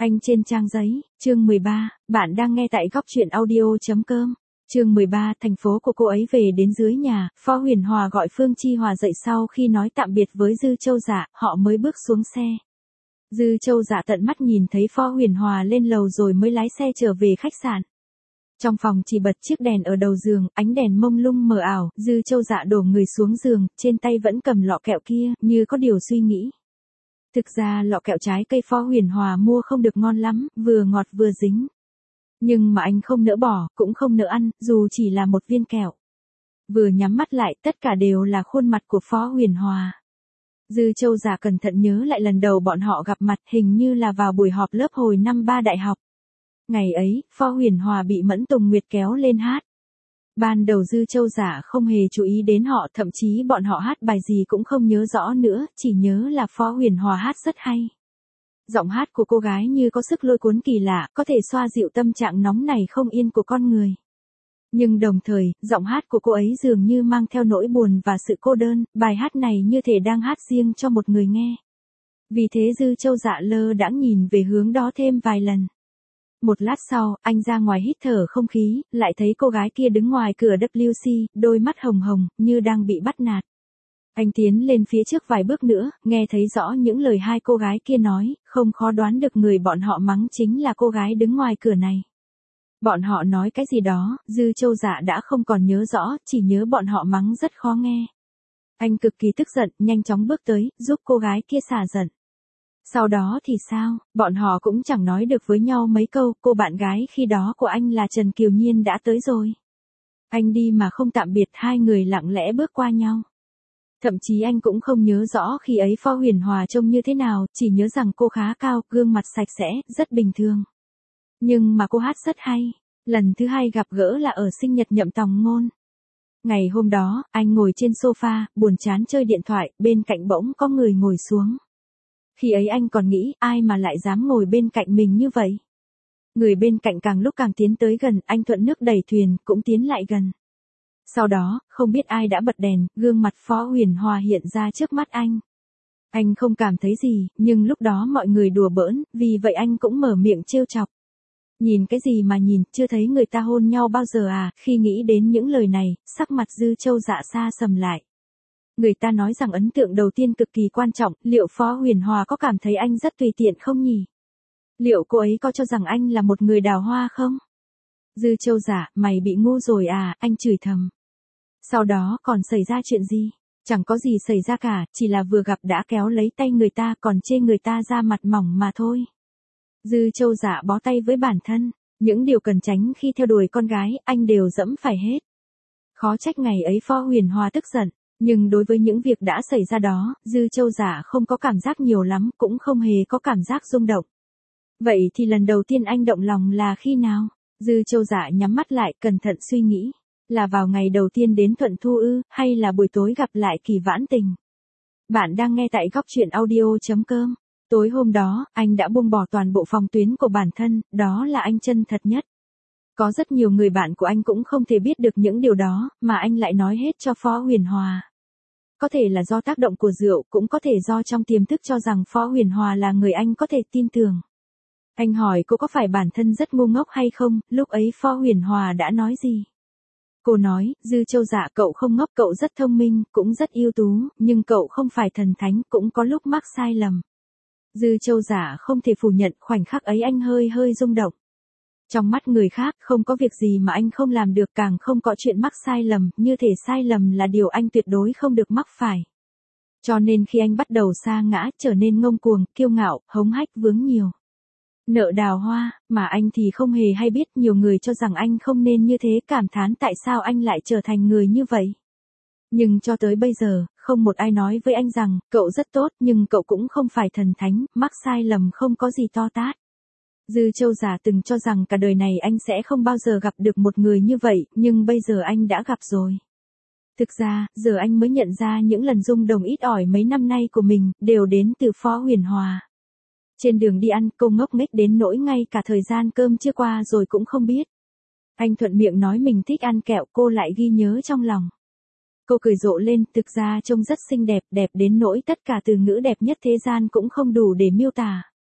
Anh trên trang giấy, chương 13, bạn đang nghe tại góc truyện audio.com. Chương 13, thành phố của cô ấy về đến dưới nhà, Phó Huyền Hòa gọi Phương Chi Hòa dậy sau khi nói tạm biệt với Dư Châu Dạ, họ mới bước xuống xe. Dư Châu Dạ tận mắt nhìn thấy Phó Huyền Hòa lên lầu rồi mới lái xe trở về khách sạn. Trong phòng chỉ bật chiếc đèn ở đầu giường, ánh đèn mông lung mờ ảo, Dư Châu Dạ đổ người xuống giường, trên tay vẫn cầm lọ kẹo kia, như có điều suy nghĩ. Thực ra lọ kẹo trái cây Phó Huyền Hòa mua không được ngon lắm, vừa ngọt vừa dính. Nhưng mà anh không nỡ bỏ, cũng không nỡ ăn, dù chỉ là một viên kẹo. Vừa nhắm mắt lại, tất cả đều là khuôn mặt của Phó Huyền Hòa. Dư Châu Dạ cẩn thận nhớ lại lần đầu bọn họ gặp mặt, hình như là vào buổi họp lớp hồi năm 3 đại học. Ngày ấy, Phó Huyền Hòa bị Mẫn Tùng Nguyệt kéo lên hát. Ban đầu Dư Châu Dạ không hề chú ý đến họ, thậm chí bọn họ hát bài gì cũng không nhớ rõ nữa, chỉ nhớ là Phó Huyền Hòa hát rất hay. Giọng hát của cô gái như có sức lôi cuốn kỳ lạ, có thể xoa dịu tâm trạng nóng này không yên của con người. Nhưng đồng thời, giọng hát của cô ấy dường như mang theo nỗi buồn và sự cô đơn, bài hát này như thể đang hát riêng cho một người nghe. Vì thế Dư Châu Dạ lơ đãng nhìn về hướng đó thêm vài lần. Một lát sau, anh ra ngoài hít thở không khí, lại thấy cô gái kia đứng ngoài cửa WC, đôi mắt hồng hồng, như đang bị bắt nạt. Anh tiến lên phía trước vài bước nữa, nghe thấy rõ những lời hai cô gái kia nói, không khó đoán được người bọn họ mắng chính là cô gái đứng ngoài cửa này. Bọn họ nói cái gì đó, Dư Châu Dạ đã không còn nhớ rõ, chỉ nhớ bọn họ mắng rất khó nghe. Anh cực kỳ tức giận, nhanh chóng bước tới, giúp cô gái kia xả giận. Sau đó thì sao, bọn họ cũng chẳng nói được với nhau mấy câu, cô bạn gái khi đó của anh là Trần Kiều Nhiên đã tới rồi. Anh đi mà không tạm biệt, hai người lặng lẽ bước qua nhau. Thậm chí anh cũng không nhớ rõ khi ấy Phó Huyền Hòa trông như thế nào, chỉ nhớ rằng cô khá cao, gương mặt sạch sẽ, rất bình thường. Nhưng mà cô hát rất hay. Lần thứ hai gặp gỡ là ở sinh nhật Nhậm Tòng Ngôn. Ngày hôm đó, anh ngồi trên sofa, buồn chán chơi điện thoại, bên cạnh bỗng có người ngồi xuống. Khi ấy anh còn nghĩ, ai mà lại dám ngồi bên cạnh mình như vậy? Người bên cạnh càng lúc càng tiến tới gần, anh thuận nước đẩy thuyền, cũng tiến lại gần. Sau đó, không biết ai đã bật đèn, gương mặt Phó Huyền Hòa hiện ra trước mắt anh. Anh không cảm thấy gì, nhưng lúc đó mọi người đùa bỡn, vì vậy anh cũng mở miệng trêu chọc. Nhìn cái gì mà nhìn, chưa thấy người ta hôn nhau bao giờ à? Khi nghĩ đến những lời này, sắc mặt Dư Châu Dạ xa sầm lại. Người ta nói rằng ấn tượng đầu tiên cực kỳ quan trọng, liệu Phó Huyền Hòa có cảm thấy anh rất tùy tiện không nhỉ? Liệu cô ấy có cho rằng anh là một người đào hoa không? Dư Châu Dạ, mày bị ngu rồi à, anh chửi thầm. Sau đó còn xảy ra chuyện gì? Chẳng có gì xảy ra cả, chỉ là vừa gặp đã kéo lấy tay người ta còn chê người ta ra mặt mỏng mà thôi. Dư Châu Dạ bó tay với bản thân, những điều cần tránh khi theo đuổi con gái, anh đều dẫm phải hết. Khó trách ngày ấy Phó Huyền Hòa tức giận, nhưng đối với những việc đã xảy ra đó, Dư Châu Dạ không có cảm giác nhiều lắm, cũng không hề có cảm giác rung động. Vậy thì lần đầu tiên anh động lòng là khi nào? Dư Châu Dạ nhắm mắt lại, cẩn thận suy nghĩ. Là vào ngày đầu tiên đến Thuận Thu ư, hay là buổi tối gặp lại Kỳ Vãn Tình? Bạn đang nghe tại góc truyện audio.com. Tối hôm đó, anh đã buông bỏ toàn bộ phòng tuyến của bản thân, đó là anh chân thật nhất. Có rất nhiều người bạn của anh cũng không thể biết được những điều đó, mà anh lại nói hết cho Phó Huyền Hòa. Có thể là do tác động của rượu, cũng có thể do trong tiềm thức cho rằng Phó Huyền Hòa là người anh có thể tin tưởng. Anh hỏi cô có phải bản thân rất ngu ngốc hay không, lúc ấy Phó Huyền Hòa đã nói gì? Cô nói, Dư Châu Dạ, cậu không ngốc, cậu rất thông minh, cũng rất ưu tú, nhưng cậu không phải thần thánh, cũng có lúc mắc sai lầm. Dư Châu Dạ không thể phủ nhận, khoảnh khắc ấy anh hơi rung động. Trong mắt người khác, không có việc gì mà anh không làm được, càng không có chuyện mắc sai lầm, như thể sai lầm là điều anh tuyệt đối không được mắc phải. Cho nên khi anh bắt đầu sa ngã, trở nên ngông cuồng, kiêu ngạo, hống hách vướng nhiều nợ đào hoa, mà anh thì không hề hay biết, nhiều người cho rằng anh không nên như thế, cảm thán tại sao anh lại trở thành người như vậy. Nhưng cho tới bây giờ, không một ai nói với anh rằng, cậu rất tốt, nhưng cậu cũng không phải thần thánh, mắc sai lầm không có gì to tát. Dư Châu Dạ từng cho rằng cả đời này anh sẽ không bao giờ gặp được một người như vậy, nhưng bây giờ anh đã gặp rồi. Thực ra, giờ anh mới nhận ra những lần rung động ít ỏi mấy năm nay của mình, đều đến từ Phó Huyền Hòa. Trên đường đi ăn, cô ngốc nghếch đến nỗi ngay cả thời gian cơm chưa qua rồi cũng không biết. Anh thuận miệng nói mình thích ăn kẹo, cô lại ghi nhớ trong lòng. Cô cười rộ lên, thực ra trông rất xinh đẹp, đẹp đến nỗi tất cả từ ngữ đẹp nhất thế gian cũng không đủ để miêu tả.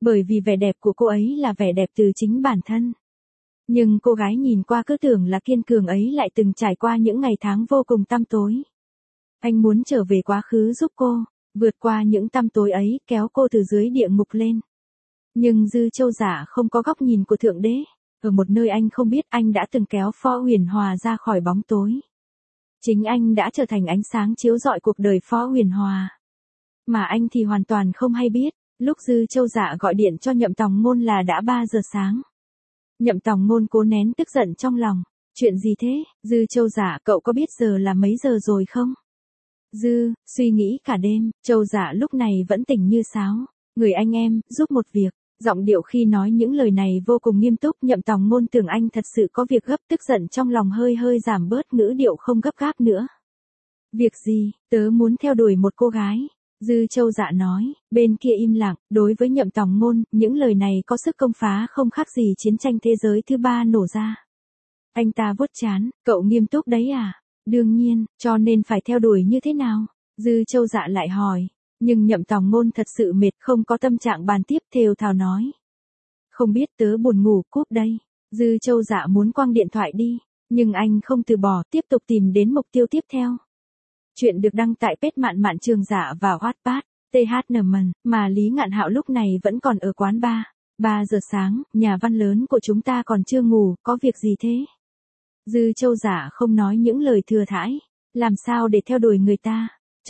Bởi vì vẻ đẹp của cô ấy là vẻ đẹp từ chính bản thân. Nhưng cô gái nhìn qua cứ tưởng là kiên cường ấy lại từng trải qua những ngày tháng vô cùng tăm tối. Anh muốn trở về quá khứ giúp cô, vượt qua những tăm tối ấy, kéo cô từ dưới địa ngục lên. Nhưng Dư Châu Giả không có góc nhìn của Thượng Đế. Ở một nơi anh không biết, anh đã từng kéo Phó Huyền Hòa ra khỏi bóng tối. Chính anh đã trở thành ánh sáng chiếu rọi cuộc đời Phó Huyền Hòa. Mà anh thì hoàn toàn không hay biết, lúc Dư Châu Dạ gọi điện cho Nhậm Tòng Ngôn là đã 3 giờ sáng. Nhậm Tòng Ngôn cố nén tức giận trong lòng. Chuyện gì thế, Dư Châu Dạ, cậu có biết giờ là mấy giờ rồi không? Dư, suy nghĩ cả đêm, Châu Dạ lúc này vẫn tỉnh như sáo. Người anh em, giúp một việc. Giọng điệu khi nói những lời này vô cùng nghiêm túc. Nhậm Tòng Ngôn tưởng anh thật sự có việc gấp, tức giận trong lòng hơi hơi giảm bớt, ngữ điệu không gấp gáp nữa. Việc gì, tớ muốn theo đuổi một cô gái. Dư Châu Dạ nói, bên kia im lặng. Đối với Nhậm Tòng Ngôn, những lời này có sức công phá không khác gì chiến tranh thế giới thứ 3 nổ ra. Anh ta vuốt trán, cậu nghiêm túc đấy à? Đương nhiên, cho nên phải theo đuổi như thế nào? Dư Châu Dạ lại hỏi. Nhưng Nhậm Tòng Ngôn thật sự mệt, không có tâm trạng bàn tiếp, thều thào nói. Không biết, tớ buồn ngủ, cúp đây. Dư Châu Dạ muốn quăng điện thoại đi, nhưng anh không từ bỏ, tiếp tục tìm đến mục tiêu tiếp theo. Chuyện được đăng tại page Mạn Mạn Trường Giả và Wattpad, THNM, mà Lý Ngạn Hạo lúc này vẫn còn ở quán bar. 3 giờ sáng, nhà văn lớn của chúng ta còn chưa ngủ, có việc gì thế? Dư Châu Giả không nói những lời thừa thãi. Làm sao để theo đuổi người ta?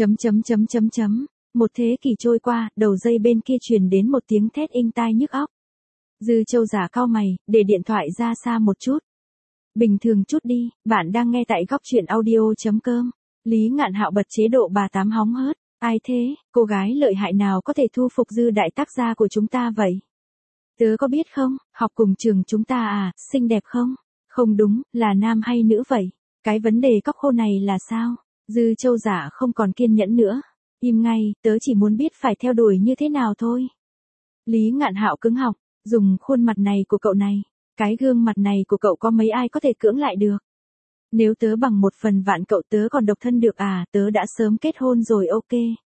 Một thế kỷ trôi qua, đầu dây bên kia truyền đến một tiếng thét inh tai nhức óc. Dư Châu Giả cau mày, để điện thoại ra xa một chút. Bình thường chút đi, bạn đang nghe tại góc chuyện audio.com. Lý Ngạn Hạo bật chế độ bà tám hóng hớt. Ai thế, cô gái lợi hại nào có thể thu phục Dư đại tác gia của chúng ta vậy? Tớ có biết không, học cùng trường chúng ta à, xinh đẹp không? Không đúng, là nam hay nữ vậy? Cái vấn đề cóc khô này là sao? Dư Châu Giả không còn kiên nhẫn nữa. Im ngay, tớ chỉ muốn biết phải theo đuổi như thế nào thôi. Lý Ngạn Hạo cứng họng, dùng khuôn mặt này của cậu này. Cái gương mặt này của cậu có mấy ai có thể cưỡng lại được? Nếu tớ bằng 1/1000 cậu tớ còn độc thân được à, tớ đã sớm kết hôn rồi ok.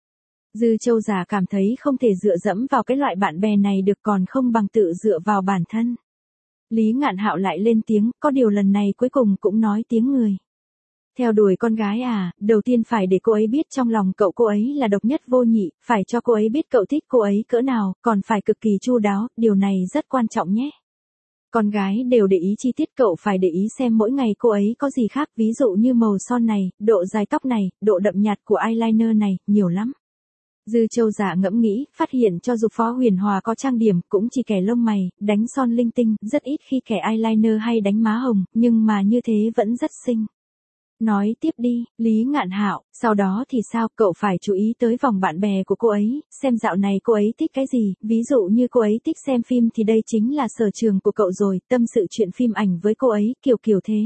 Dư Châu Giả cảm thấy không thể dựa dẫm vào cái loại bạn bè này được, còn không bằng tự dựa vào bản thân. Lý Ngạn Hạo lại lên tiếng, có điều lần này cuối cùng cũng nói tiếng người. Theo đuổi con gái à, đầu tiên phải để cô ấy biết trong lòng cậu cô ấy là độc nhất vô nhị, phải cho cô ấy biết cậu thích cô ấy cỡ nào, còn phải cực kỳ chu đáo, điều này rất quan trọng nhé. Con gái đều để ý chi tiết, cậu phải để ý xem mỗi ngày cô ấy có gì khác, ví dụ như màu son này, độ dài tóc này, độ đậm nhạt của eyeliner này, nhiều lắm. Dư Châu Giả ngẫm nghĩ, phát hiện cho dù Phó Huyền Hòa có trang điểm, cũng chỉ kẻ lông mày, đánh son linh tinh, rất ít khi kẻ eyeliner hay đánh má hồng, nhưng mà như thế vẫn rất xinh. Nói tiếp đi, Lý Ngạn Hạo, sau đó thì sao, cậu phải chú ý tới vòng bạn bè của cô ấy, xem dạo này cô ấy thích cái gì, ví dụ như cô ấy thích xem phim thì đây chính là sở trường của cậu rồi, tâm sự chuyện phim ảnh với cô ấy, kiểu thế.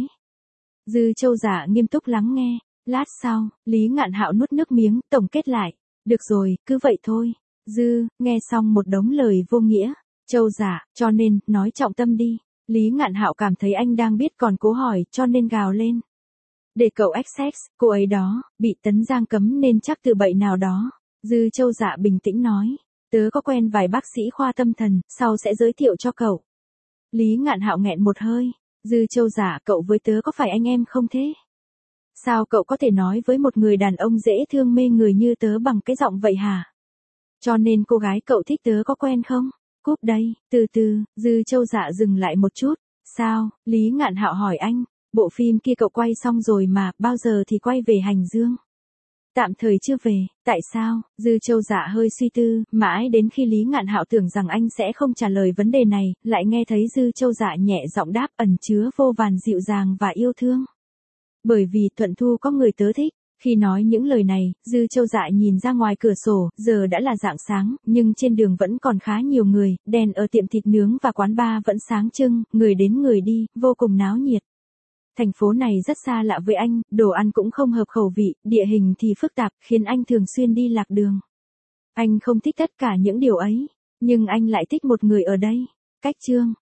Dư Châu Giả nghiêm túc lắng nghe, lát sau, Lý Ngạn Hạo nuốt nước miếng, tổng kết lại, được rồi, cứ vậy thôi. Dư, nghe xong một đống lời vô nghĩa, Châu Giả, cho nên, nói trọng tâm đi. Lý Ngạn Hạo cảm thấy anh đang biết còn cố hỏi, cho nên gào lên. Để cậu XX, cô ấy đó, bị Tấn Giang cấm nên chắc từ bệnh nào đó. Dư Châu Dạ bình tĩnh nói, tớ có quen vài bác sĩ khoa tâm thần, sau sẽ giới thiệu cho cậu. Lý Ngạn Hạo nghẹn một hơi, Dư Châu Dạ, cậu với tớ có phải anh em không thế? Sao cậu có thể nói với một người đàn ông dễ thương mê người như tớ bằng cái giọng vậy hả? Cho nên cô gái cậu thích tớ có quen không? Cúp đây, từ từ, Dư Châu Dạ dừng lại một chút. Sao? Lý Ngạn Hạo hỏi anh. Bộ phim kia cậu quay xong rồi mà, bao giờ thì quay về Hành Dương? Tạm thời chưa về, tại sao? Dư Châu Dạ hơi suy tư, mãi đến khi Lý Ngạn Hạo tưởng rằng anh sẽ không trả lời vấn đề này, lại nghe thấy Dư Châu Dạ nhẹ giọng đáp, ẩn chứa vô vàn dịu dàng và yêu thương. Bởi vì Thuận Thu có người tớ thích. Khi nói những lời này, Dư Châu Dạ nhìn ra ngoài cửa sổ, giờ đã là rạng sáng, nhưng trên đường vẫn còn khá nhiều người, đèn ở tiệm thịt nướng và quán bar vẫn sáng trưng, người đến người đi, vô cùng náo nhiệt. Thành phố này rất xa lạ với anh, đồ ăn cũng không hợp khẩu vị, địa hình thì phức tạp, khiến anh thường xuyên đi lạc đường. Anh không thích tất cả những điều ấy, nhưng anh lại thích một người ở đây. Cách chương